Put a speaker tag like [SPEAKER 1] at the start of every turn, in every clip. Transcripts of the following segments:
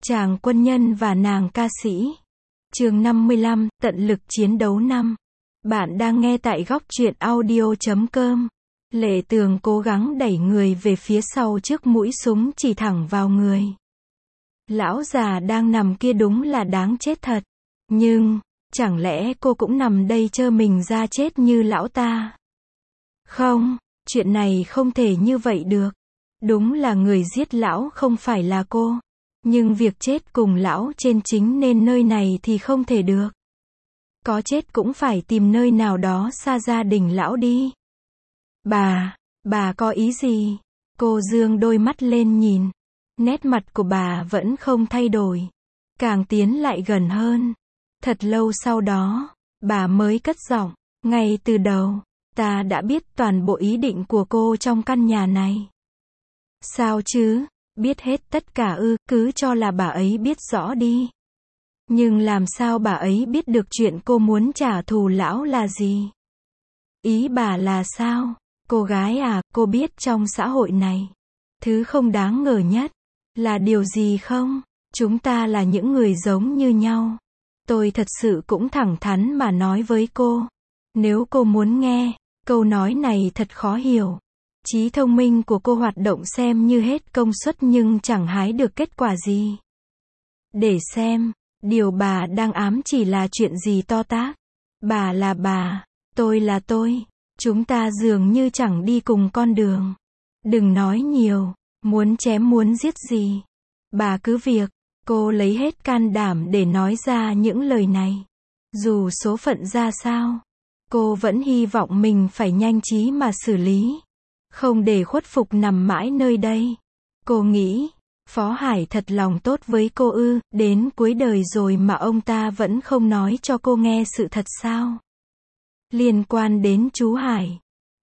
[SPEAKER 1] Chàng quân nhân và nàng ca sĩ. Chương 55, tận lực chiến đấu năm. Bạn đang nghe tại góc truyện audio.com. Lệ Tường cố gắng đẩy người về phía sau trước mũi súng chỉ thẳng vào người. Lão già đang nằm kia đúng là đáng chết thật. Nhưng, chẳng lẽ cô cũng nằm đây trơ mình ra chết như lão ta? Không, chuyện này không thể như vậy được. Đúng là người giết lão không phải là cô. Nhưng việc chết cùng lão trên chính nên nơi này thì không thể được. Có chết cũng phải tìm nơi nào đó xa gia đình lão đi. Bà có ý gì? Cô dương đôi mắt lên nhìn. Nét mặt của bà vẫn không thay đổi. Càng tiến lại gần hơn. Thật lâu sau đó, bà mới cất giọng. Ngay từ đầu, ta đã biết toàn bộ ý định của cô trong căn nhà này. Sao chứ? Biết hết tất cả ư? Cứ cho là bà ấy biết rõ đi. Nhưng làm sao bà ấy biết được chuyện cô muốn trả thù lão là gì? Ý bà là sao? Cô gái à, cô biết trong xã hội này, thứ không đáng ngờ nhất là điều gì không? Chúng ta là những người giống như nhau. Tôi thật sự cũng thẳng thắn mà nói với cô. Nếu cô muốn nghe, câu nói này thật khó hiểu. Trí thông minh của cô hoạt động xem như hết công suất nhưng chẳng hái được kết quả gì. Để xem, điều bà đang ám chỉ là chuyện gì to tát. Bà là bà, tôi là tôi. Chúng ta dường như chẳng đi cùng con đường. Đừng nói nhiều, muốn chém muốn giết gì. Bà cứ việc, cô lấy hết can đảm để nói ra những lời này. Dù số phận ra sao, cô vẫn hy vọng mình phải nhanh trí mà xử lý. Không để khuất phục nằm mãi nơi đây. Cô nghĩ, Phó Hải thật lòng tốt với cô ư, đến cuối đời rồi mà ông ta vẫn không nói cho cô nghe sự thật sao? Liên quan đến chú Hải.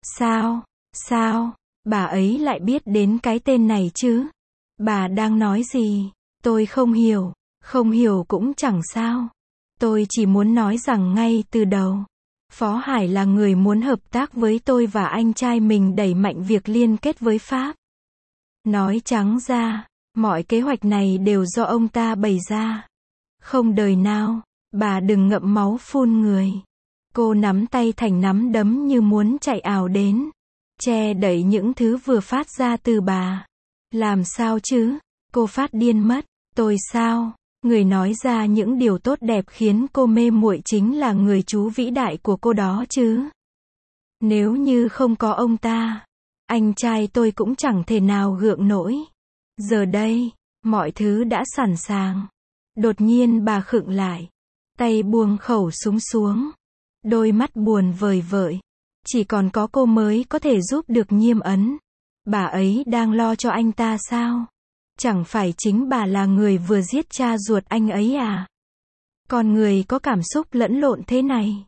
[SPEAKER 1] Sao, bà ấy lại biết đến cái tên này chứ? Bà đang nói gì? Tôi không hiểu cũng chẳng sao. Tôi chỉ muốn nói rằng ngay từ đầu, Phó Hải là người muốn hợp tác với tôi và anh trai mình đẩy mạnh việc liên kết với Pháp. Nói trắng ra, mọi kế hoạch này đều do ông ta bày ra. Không đời nào, bà đừng ngậm máu phun người. Cô nắm tay thành nắm đấm như muốn chạy ào đến, che đậy những thứ vừa phát ra từ bà. Làm sao chứ? Cô phát điên mất. Tôi sao? Người nói ra những điều tốt đẹp khiến cô mê muội chính là người chú vĩ đại của cô đó chứ. Nếu như không có ông ta, anh trai tôi cũng chẳng thể nào gượng nổi. Giờ đây, mọi thứ đã sẵn sàng. Đột nhiên bà khựng lại, tay buông khẩu súng xuống, đôi mắt buồn vời vợi. Chỉ còn có cô mới có thể giúp được Nhiêm Ấn. Bà ấy đang lo cho anh ta sao? Chẳng phải chính bà là người vừa giết cha ruột anh ấy à? Con người có cảm xúc lẫn lộn thế này.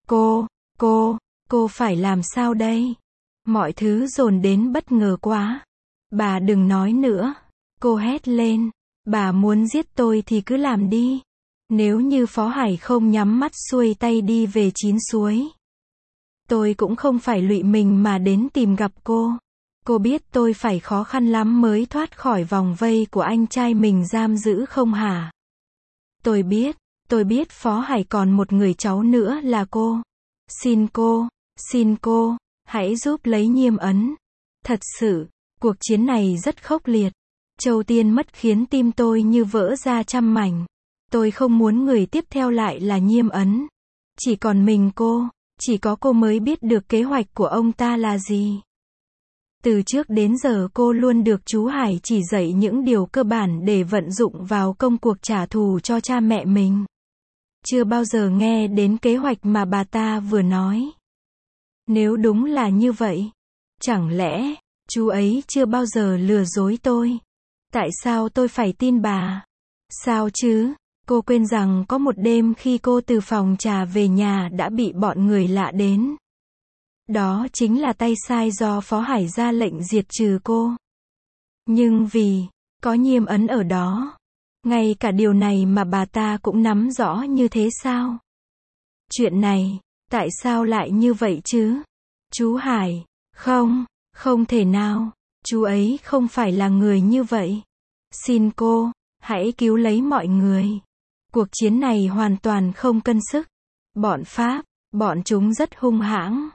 [SPEAKER 1] Cô phải làm sao đây? Mọi thứ dồn đến bất ngờ quá. Bà đừng nói nữa. Cô hét lên. Bà muốn giết tôi thì cứ làm đi. Nếu như Phó Hải không nhắm mắt xuôi tay đi về chín suối, tôi cũng không phải lụy mình mà đến tìm gặp cô. Cô biết tôi phải khó khăn lắm mới thoát khỏi vòng vây của anh trai mình giam giữ không hả? Tôi biết Phó Hải còn một người cháu nữa là cô. Xin cô, hãy giúp lấy Nhiêm Ấn. Thật sự, cuộc chiến này rất khốc liệt. Châu Tiên mất khiến tim tôi như vỡ ra trăm mảnh. Tôi không muốn người tiếp theo lại là Nhiêm Ấn. Chỉ còn mình cô, chỉ có cô mới biết được kế hoạch của ông ta là gì. Từ trước đến giờ cô luôn được chú Hải chỉ dạy những điều cơ bản để vận dụng vào công cuộc trả thù cho cha mẹ mình. Chưa bao giờ nghe đến kế hoạch mà bà ta vừa nói. Nếu đúng là như vậy, chẳng lẽ chú ấy chưa bao giờ lừa dối tôi? Tại sao tôi phải tin bà? Sao chứ? Cô quên rằng có một đêm khi cô từ phòng trà về nhà đã bị bọn người lạ đến. Đó chính là tay sai do Phó Hải ra lệnh diệt trừ cô. Nhưng vì có Nhiêm Ấn ở đó, ngay cả điều này mà bà ta cũng nắm rõ như thế sao? Chuyện này, tại sao lại như vậy chứ? Chú Hải, không thể nào, chú ấy không phải là người như vậy. Xin cô, Hãy cứu lấy mọi người. Cuộc chiến này hoàn toàn không cân sức. Bọn Pháp, bọn chúng rất hung hãn.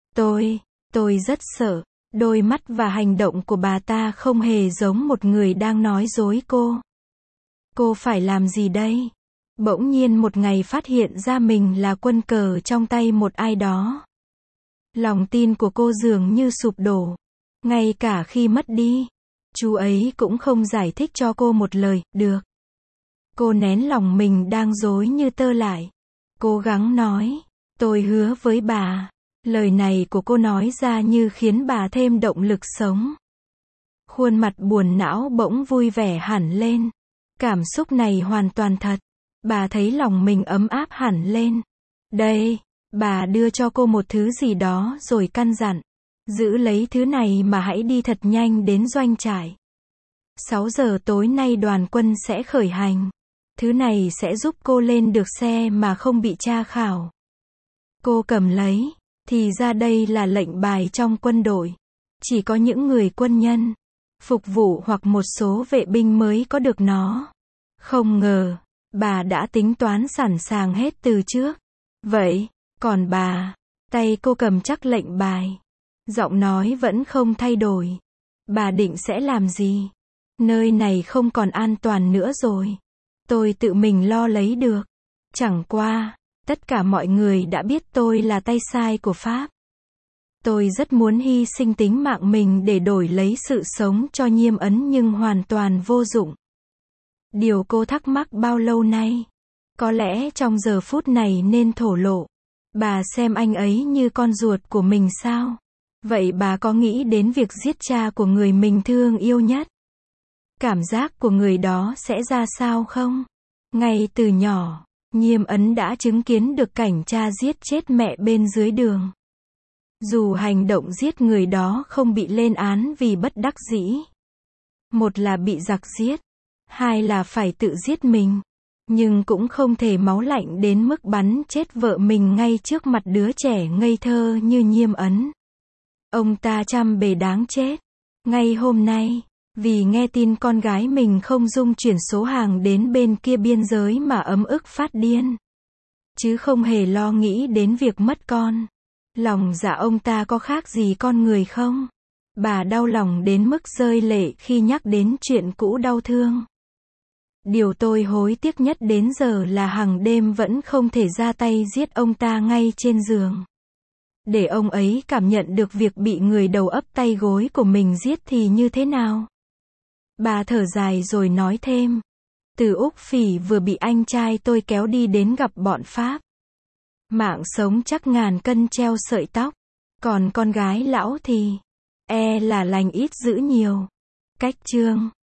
[SPEAKER 1] Tôi rất sợ. Đôi mắt và hành động của bà ta không hề giống một người đang nói dối cô. Cô phải làm gì đây? Bỗng nhiên một ngày phát hiện ra mình là quân cờ trong tay một ai đó. Lòng tin của cô dường như sụp đổ. Ngay cả khi mất đi, chú ấy cũng không giải thích cho cô một lời, được. Cô nén lòng mình đang rối như tơ lại. Cố gắng nói, tôi hứa với bà. Lời này của cô nói ra như khiến bà thêm động lực sống. Khuôn mặt buồn não bỗng vui vẻ hẳn lên. Cảm xúc này hoàn toàn thật. Bà thấy lòng mình ấm áp hẳn lên. Đây, bà đưa cho cô một thứ gì đó rồi căn dặn. Giữ lấy thứ này mà hãy đi thật nhanh đến doanh trại. 6 giờ tối nay đoàn quân sẽ khởi hành. Thứ này sẽ giúp cô lên được xe mà không bị tra khảo. Cô cầm lấy. Thì ra đây là lệnh bài trong quân đội. Chỉ có những người quân nhân, phục vụ hoặc một số vệ binh mới có được nó. Không ngờ, bà đã tính toán sẵn sàng hết từ trước. Vậy, còn bà? Tay cô cầm chắc lệnh bài. Giọng nói vẫn không thay đổi. Bà định sẽ làm gì? Nơi này không còn an toàn nữa rồi. Tôi tự mình lo lấy được. Chẳng qua, tất cả mọi người đã biết tôi là tay sai của Pháp. Tôi rất muốn hy sinh tính mạng mình để đổi lấy sự sống cho Nhiêm Ấn nhưng hoàn toàn vô dụng. Điều cô thắc mắc bao lâu nay, có lẽ trong giờ phút này nên thổ lộ. Bà xem anh ấy như con ruột của mình sao? Vậy bà có nghĩ đến việc giết cha của người mình thương yêu nhất? Cảm giác của người đó sẽ ra sao không? Ngay từ nhỏ, Nhiêm Ấn đã chứng kiến được cảnh cha giết chết mẹ bên dưới đường. Dù hành động giết người đó không bị lên án vì bất đắc dĩ. Một là bị giặc giết, hai là phải tự giết mình. Nhưng cũng không thể máu lạnh đến mức bắn chết vợ mình ngay trước mặt đứa trẻ ngây thơ như Nhiêm Ấn. Ông ta trăm bề đáng chết. Ngay hôm nay, vì nghe tin con gái mình không dung chuyển số hàng đến bên kia biên giới mà ấm ức phát điên. Chứ không hề lo nghĩ đến việc mất con. Lòng dạ ông ta có khác gì con người không? Bà đau lòng đến mức rơi lệ khi nhắc đến chuyện cũ đau thương. Điều tôi hối tiếc nhất đến giờ là hàng đêm vẫn không thể ra tay giết ông ta ngay trên giường. Để ông ấy cảm nhận được việc bị người đầu ấp tay gối của mình giết thì như thế nào? Bà thở dài rồi nói thêm. Từ Úc Phỉ vừa bị anh trai tôi kéo đi đến gặp bọn Pháp. Mạng sống chắc ngàn cân treo sợi tóc. Còn con gái lão thì, là lành ít dữ nhiều. Cách chương